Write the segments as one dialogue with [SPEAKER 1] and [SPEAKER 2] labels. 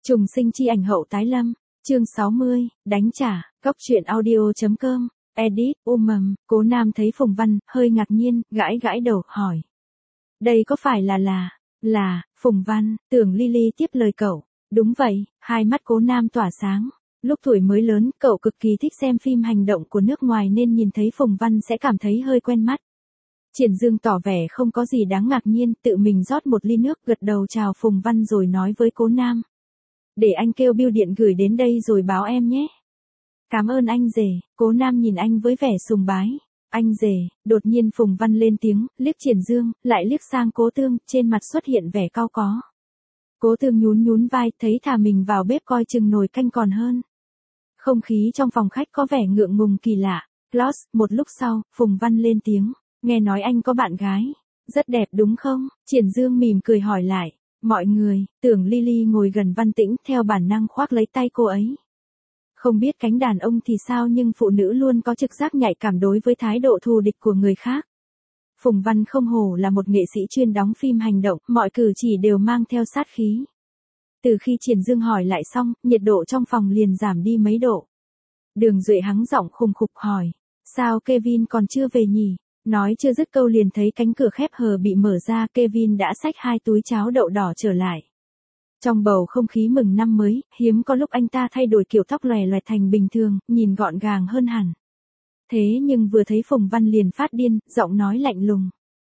[SPEAKER 1] Trùng sinh chi ảnh hậu tái lâm, chương 60, đánh trả, góc truyện audio.com, edit, Cố Nam thấy Phùng Văn, hơi ngạc nhiên, gãi gãi đầu, hỏi. Đây có phải là, Phùng Văn, tưởng Lily tiếp lời cậu. Đúng vậy, hai mắt Cố Nam tỏa sáng. Lúc tuổi mới lớn, cậu cực kỳ thích xem phim hành động của nước ngoài nên nhìn thấy Phùng Văn sẽ cảm thấy hơi quen mắt. Triển Dương tỏ vẻ không có gì đáng ngạc nhiên, tự mình rót một ly nước, gật đầu chào Phùng Văn rồi nói với Cố Nam. Để anh kêu bưu điện gửi đến đây rồi báo em nhé. Cảm ơn anh rể. Cố Nam nhìn anh với vẻ sùng bái. Anh rể. Đột nhiên Phùng Văn lên tiếng, liếc Triển Dương, lại liếc sang Cố Tương, trên mặt xuất hiện vẻ cau có. Cố Tương nhún vai, thấy thà mình vào bếp coi chừng nồi canh còn hơn. Không khí trong phòng khách có vẻ ngượng ngùng kỳ lạ. Close, một lúc sau, Phùng Văn lên tiếng, nghe nói anh có bạn gái. Rất đẹp đúng không? Triển Dương mỉm cười hỏi lại. Mọi người, tưởng Lily ngồi gần Văn Tĩnh theo bản năng khoác lấy tay cô ấy. Không biết cánh đàn ông thì sao nhưng phụ nữ luôn có trực giác nhạy cảm đối với thái độ thù địch của người khác. Phùng Văn không hổ là một nghệ sĩ chuyên đóng phim hành động, mọi cử chỉ đều mang theo sát khí. Từ khi Triển Dương hỏi lại xong, nhiệt độ trong phòng liền giảm đi mấy độ. Đường Duệ hắng giọng khùng khục hỏi, sao Kevin còn chưa về nhỉ? Nói chưa dứt câu liền thấy cánh cửa khép hờ bị mở ra, Kevin đã xách 2 túi cháo đậu đỏ trở lại. Trong bầu không khí mừng năm mới, hiếm có lúc anh ta thay đổi kiểu tóc lòe loẹt thành bình thường, nhìn gọn gàng hơn hẳn. Thế nhưng vừa thấy Phùng Văn liền phát điên, giọng nói lạnh lùng.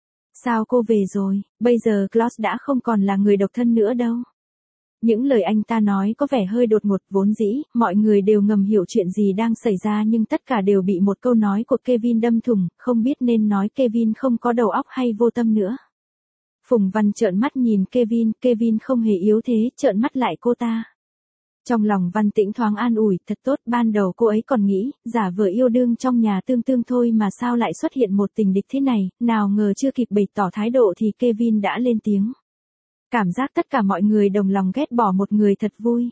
[SPEAKER 1] Sao cô về rồi, bây giờ Klaus đã không còn là người độc thân nữa đâu. Những lời anh ta nói có vẻ hơi đột ngột, vốn dĩ, mọi người đều ngầm hiểu chuyện gì đang xảy ra nhưng tất cả đều bị một câu nói của Kevin đâm thủng, không biết nên nói Kevin không có đầu óc hay vô tâm nữa. Phùng Văn trợn mắt nhìn Kevin không hề yếu thế, trợn mắt lại cô ta. Trong lòng Văn Tĩnh thoáng an ủi, thật tốt, ban đầu cô ấy còn nghĩ, giả vờ yêu đương trong nhà tương thôi mà sao lại xuất hiện một tình địch thế này, nào ngờ chưa kịp bày tỏ thái độ thì Kevin đã lên tiếng. Cảm giác tất cả mọi người đồng lòng ghét bỏ một người thật vui.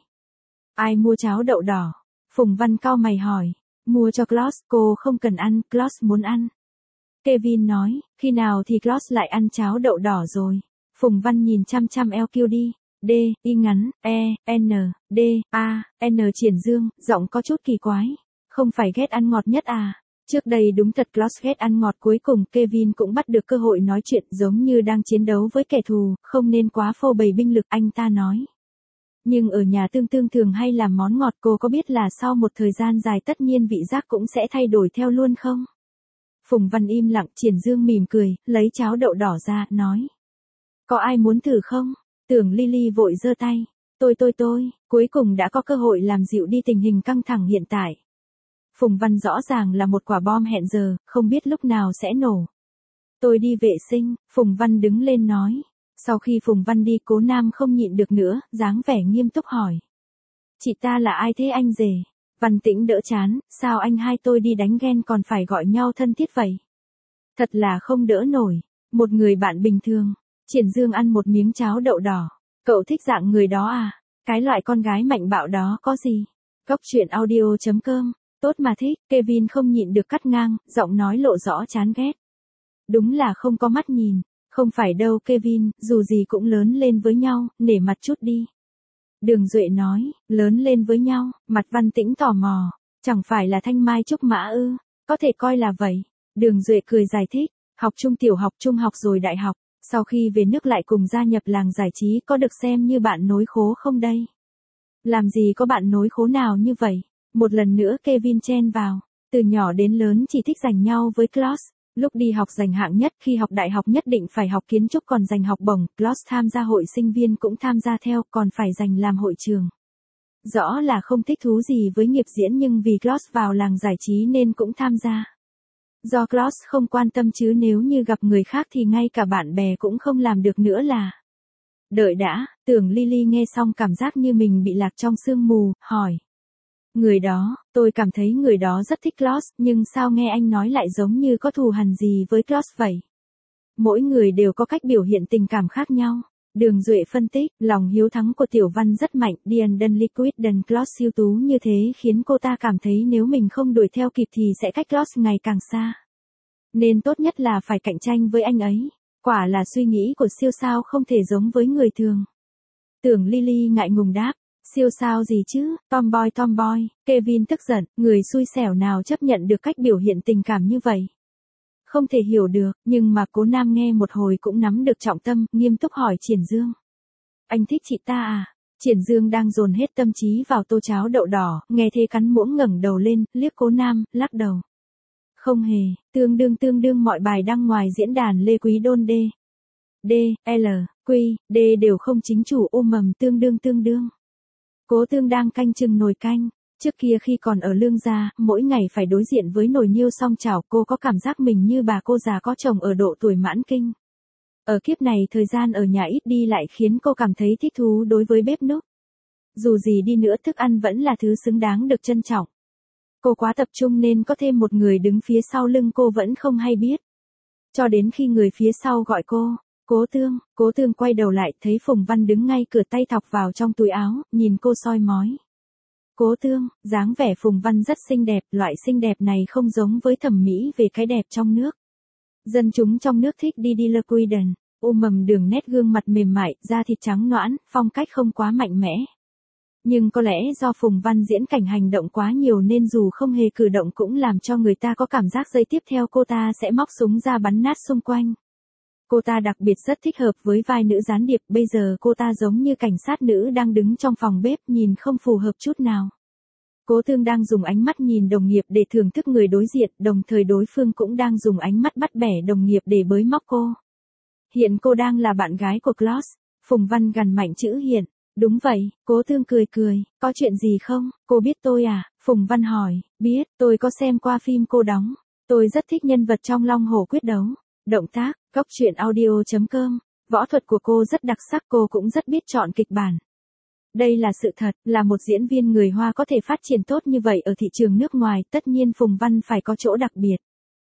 [SPEAKER 1] Ai mua cháo đậu đỏ? Phùng Văn cau mày hỏi. Mua cho Klaus, cô không cần ăn, Klaus muốn ăn. Kevin nói, khi nào thì Klaus lại ăn cháo đậu đỏ rồi? Phùng Văn nhìn chăm LQD, D, Y ngắn, E, N, D, A, N Triển Dương, giọng có chút kỳ quái. Không phải ghét ăn ngọt nhất à? Trước đây đúng thật Klaus ghét ăn ngọt, cuối cùng Kevin cũng bắt được cơ hội nói chuyện giống như đang chiến đấu với kẻ thù, không nên quá phô bày binh lực, anh ta nói. Nhưng ở nhà tương thường hay làm món ngọt, cô có biết là sau một thời gian dài tất nhiên vị giác cũng sẽ thay đổi theo luôn không? Phùng Văn im lặng, Triển Dương mỉm cười, lấy cháo đậu đỏ ra, nói. Có ai muốn thử không? Tưởng Lily vội giơ tay. Tôi, cuối cùng đã có cơ hội làm dịu đi tình hình căng thẳng hiện tại. Phùng Văn rõ ràng là một quả bom hẹn giờ, không biết lúc nào sẽ nổ. Tôi đi vệ sinh, Phùng Văn đứng lên nói. Sau khi Phùng Văn đi, Cố Nam không nhịn được nữa, dáng vẻ nghiêm túc hỏi. Chị ta là ai thế anh rể? Văn Tĩnh đỡ chán, sao anh hai tôi đi đánh ghen còn phải gọi nhau thân thiết vậy? Thật là không đỡ nổi, một người bạn bình thường. Triển Dương ăn một miếng cháo đậu đỏ. Cậu thích dạng người đó à? Cái loại con gái mạnh bạo đó có gì? Góc truyện audio.com. Tốt mà thích, Kevin không nhịn được cắt ngang, giọng nói lộ rõ chán ghét. Đúng là không có mắt nhìn. Không phải đâu Kevin, dù gì cũng lớn lên với nhau, nể mặt chút đi. Đường Duệ nói, lớn lên với nhau, mặt Văn Tĩnh tò mò. Chẳng phải là thanh mai trúc mã ư, có thể coi là vậy. Đường Duệ cười giải thích, học trung tiểu học, trung học rồi đại học. Sau khi về nước lại cùng gia nhập làng giải trí, có được xem như bạn nối khố không đây? Làm gì có bạn nối khố nào như vậy? Một lần nữa Kevin chen vào. Từ nhỏ đến lớn chỉ thích giành nhau với Klaus. Lúc đi học giành hạng nhất, khi học đại học nhất định phải học kiến trúc còn giành học bổng. Klaus tham gia hội sinh viên cũng tham gia theo, còn phải giành làm hội trường. Rõ là không thích thú gì với nghiệp diễn nhưng vì Klaus vào làng giải trí nên cũng tham gia. Do Klaus không quan tâm chứ nếu như gặp người khác thì ngay cả bạn bè cũng không làm được nữa là. Đợi đã, tưởng Lily nghe xong cảm giác như mình bị lạc trong sương mù, hỏi. Người đó, tôi cảm thấy người đó rất thích Klaus, nhưng sao nghe anh nói lại giống như có thù hằn gì với Klaus vậy? Mỗi người đều có cách biểu hiện tình cảm khác nhau. Đường Duệ phân tích, lòng hiếu thắng của Tiểu Văn rất mạnh, Dian Liquid đần Klaus siêu tú như thế khiến cô ta cảm thấy nếu mình không đuổi theo kịp thì sẽ cách Klaus ngày càng xa. Nên tốt nhất là phải cạnh tranh với anh ấy. Quả là suy nghĩ của siêu sao không thể giống với người thường. Tưởng Lily ngại ngùng đáp, Siêu sao gì chứ, tomboy, Kevin tức giận, người xui xẻo nào chấp nhận được cách biểu hiện tình cảm như vậy. Không thể hiểu được, nhưng mà Cố Nam nghe một hồi cũng nắm được trọng tâm, nghiêm túc hỏi Triển Dương. Anh thích chị ta à? Triển Dương đang dồn hết tâm trí vào tô cháo đậu đỏ, nghe thế cắn muỗng ngẩng đầu lên, liếc Cố Nam, lắc đầu. Không hề, tương đương mọi bài đăng ngoài diễn đàn Lê Quý Đôn D, L, Q, D đều không chính chủ mầm tương đương. Cố Tương đang canh chừng nồi canh. Trước kia khi còn ở Lương gia, mỗi ngày phải đối diện với nồi niêu song chảo, cô có cảm giác mình như bà cô già có chồng ở độ tuổi mãn kinh. Ở kiếp này thời gian ở nhà ít đi lại khiến cô cảm thấy thích thú đối với bếp núc. Dù gì đi nữa thức ăn vẫn là thứ xứng đáng được trân trọng. Cô quá tập trung nên có thêm một người đứng phía sau lưng cô vẫn không hay biết. Cho đến khi người phía sau gọi cô, Cố Tương quay đầu lại thấy Phùng Văn đứng ngay cửa tay thọc vào trong túi áo, nhìn cô soi mói. Cố Tương, dáng vẻ Phùng Văn rất xinh đẹp, loại xinh đẹp này không giống với thẩm mỹ về cái đẹp trong nước. Dân chúng trong nước thích đi Le Quiden, mầm đường nét gương mặt mềm mại, da thịt trắng nõn, phong cách không quá mạnh mẽ. Nhưng có lẽ do Phùng Văn diễn cảnh hành động quá nhiều nên dù không hề cử động cũng làm cho người ta có cảm giác giây tiếp theo cô ta sẽ móc súng ra bắn nát xung quanh. Cô ta đặc biệt rất thích hợp với vai nữ gián điệp, bây giờ cô ta giống như cảnh sát nữ đang đứng trong phòng bếp, nhìn không phù hợp chút nào. Cố Tương đang dùng ánh mắt nhìn đồng nghiệp để thưởng thức người đối diện, đồng thời đối phương cũng đang dùng ánh mắt bắt bẻ đồng nghiệp để bới móc cô. Hiện cô đang là bạn gái của Klaus. Phùng Văn gằn mạnh chữ hiện. Đúng vậy, Cố Tương cười, có chuyện gì không, cô biết tôi à? Phùng Văn hỏi, biết, tôi có xem qua phim cô đóng. Tôi rất thích nhân vật trong Long Hổ Quyết Đấu. Động tác, góc truyện audio.com. Võ thuật của cô rất đặc sắc, cô cũng rất biết chọn kịch bản. Đây là sự thật, là một diễn viên người Hoa có thể phát triển tốt như vậy ở thị trường nước ngoài, tất nhiên Phùng Văn phải có chỗ đặc biệt.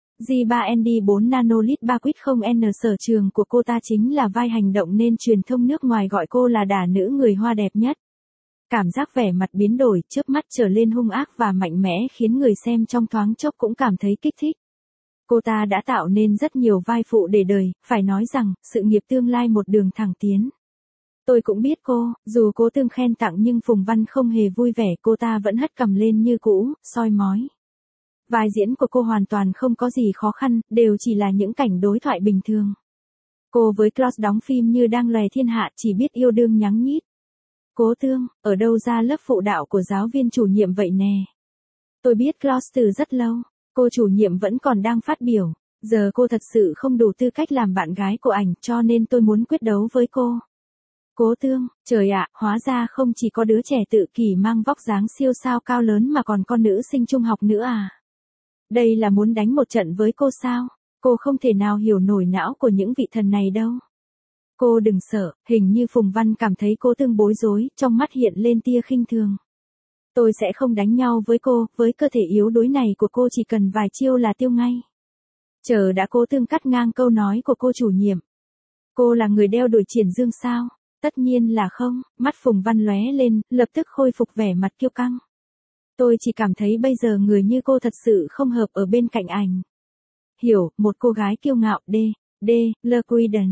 [SPEAKER 1] J3ND4 Nanolit 3 Quýt 0N sở trường của cô ta chính là vai hành động nên truyền thông nước ngoài gọi cô là đả nữ người Hoa đẹp nhất. Cảm giác vẻ mặt biến đổi, chớp mắt trở lên hung ác và mạnh mẽ khiến người xem trong thoáng chốc cũng cảm thấy kích thích. Cô ta đã tạo nên rất nhiều vai phụ để đời, phải nói rằng, sự nghiệp tương lai một đường thẳng tiến. Tôi cũng biết cô, dù Cố Tương khen tặng nhưng Phùng Văn không hề vui vẻ, cô ta vẫn hất cằm lên như cũ, soi mói. Vai diễn của cô hoàn toàn không có gì khó khăn, đều chỉ là những cảnh đối thoại bình thường. Cô với Klaus đóng phim như đang lòe thiên hạ, chỉ biết yêu đương nhắng nhít. Cố Tương, ở đâu ra lớp phụ đạo của giáo viên chủ nhiệm vậy nè? Tôi biết Klaus từ rất lâu, cô chủ nhiệm vẫn còn đang phát biểu, giờ cô thật sự không đủ tư cách làm bạn gái của ảnh cho nên tôi muốn quyết đấu với cô. Cố Tương, trời ạ, hóa ra không chỉ có đứa trẻ tự kỷ mang vóc dáng siêu sao cao lớn mà còn con nữ sinh trung học nữa à? Đây là muốn đánh một trận với cô sao? Cô không thể nào hiểu nổi não của những vị thần này đâu. Cô đừng sợ, hình như Phùng Văn cảm thấy Cố Tương bối rối, trong mắt hiện lên tia khinh thường. Tôi sẽ không đánh nhau với cô, với cơ thể yếu đuối này của cô chỉ cần vài chiêu là tiêu ngay. Chờ đã. Cố Tương cắt ngang câu nói của cô chủ nhiệm. Cô là người đeo đuổi Triển Dương sao? Tất nhiên là không, mắt Phùng Văn lóe lên, lập tức khôi phục vẻ mặt kiêu căng. Tôi chỉ cảm thấy bây giờ người như cô thật sự không hợp ở bên cạnh ảnh. Hiểu, một cô gái kiêu ngạo Le Quiden,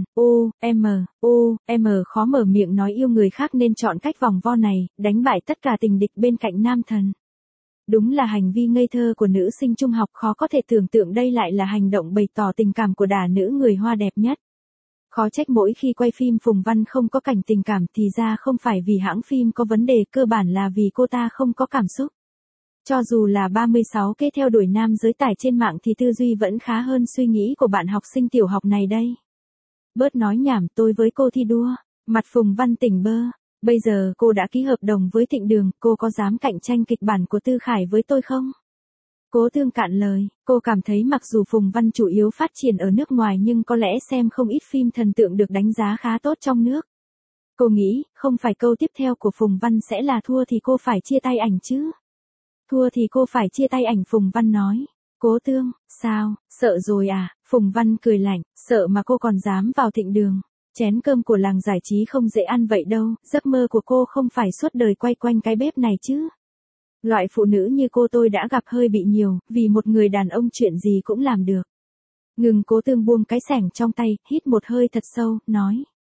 [SPEAKER 1] M khó mở miệng nói yêu người khác nên chọn cách vòng vo này, đánh bại tất cả tình địch bên cạnh nam thần. Đúng là hành vi ngây thơ của nữ sinh trung học, khó có thể tưởng tượng đây lại là hành động bày tỏ tình cảm của đả nữ người Hoa đẹp nhất. Khó trách mỗi khi quay phim Phùng Văn không có cảnh tình cảm thì ra không phải vì hãng phim có vấn đề, cơ bản là vì cô ta không có cảm xúc. Cho dù là 36 kế theo đuổi nam giới tải trên mạng thì tư duy vẫn khá hơn suy nghĩ của bạn học sinh tiểu học này đây. Bớt nói nhảm, tôi với cô thi đua. Mặt Phùng Văn tỉnh bơ. Bây giờ cô đã ký hợp đồng với Thịnh Đường, cô có dám cạnh tranh kịch bản của Tư Khải với tôi không? Cố Tương cạn lời, cô cảm thấy mặc dù Phùng Văn chủ yếu phát triển ở nước ngoài nhưng có lẽ xem không ít phim thần tượng được đánh giá khá tốt trong nước. Cô nghĩ, không phải câu tiếp theo của Phùng Văn sẽ là thua thì cô phải chia tay ảnh chứ? Thua thì cô phải chia tay ảnh, Phùng Văn nói. Cố Tương, sao, sợ rồi à? Phùng Văn cười lạnh, sợ mà cô còn dám vào Thịnh Đường. Chén cơm của làng giải trí không dễ ăn vậy đâu, giấc mơ của cô không phải suốt đời quay quanh cái bếp này chứ. Loại phụ nữ như cô tôi đã gặp hơi bị nhiều, vì một người đàn ông chuyện gì cũng làm được. Ngừng. Cố Tương buông cái xẻng trong tay, hít một hơi thật sâu, nói.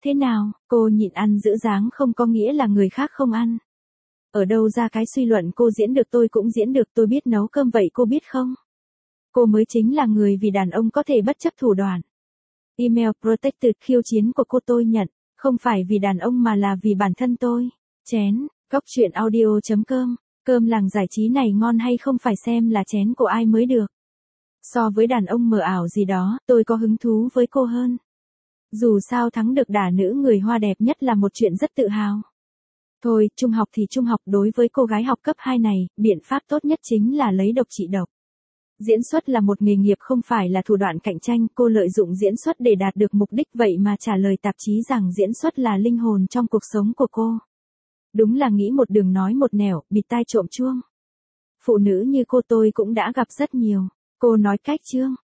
[SPEAKER 1] thế nào, cô nhịn ăn giữ dáng không có nghĩa là người khác không ăn. Ở đâu ra cái suy luận cô diễn được tôi cũng diễn được, tôi biết nấu cơm vậy cô biết không? Cô mới chính là người vì đàn ông có thể bất chấp thủ đoạn. Email protected khiêu chiến của cô tôi nhận, không phải vì đàn ông mà là vì bản thân tôi. Chén, Cóc truyện audio.com, cơm làng giải trí này ngon hay không phải xem là chén của ai mới được. So với đàn ông mờ ảo gì đó, tôi có hứng thú với cô hơn. Dù sao thắng được đả nữ người Hoa đẹp nhất là một chuyện rất tự hào. Thôi, trung học thì trung học, đối với cô gái học cấp 2 này, biện pháp tốt nhất chính là lấy độc trị độc. Diễn xuất là một nghề nghiệp không phải là thủ đoạn cạnh tranh, cô lợi dụng diễn xuất để đạt được mục đích vậy mà trả lời tạp chí rằng diễn xuất là linh hồn trong cuộc sống của cô. Đúng là nghĩ một đường nói một nẻo, bịt tai trộm chuông. Phụ nữ như cô tôi cũng đã gặp rất nhiều. Cô nói cách chương.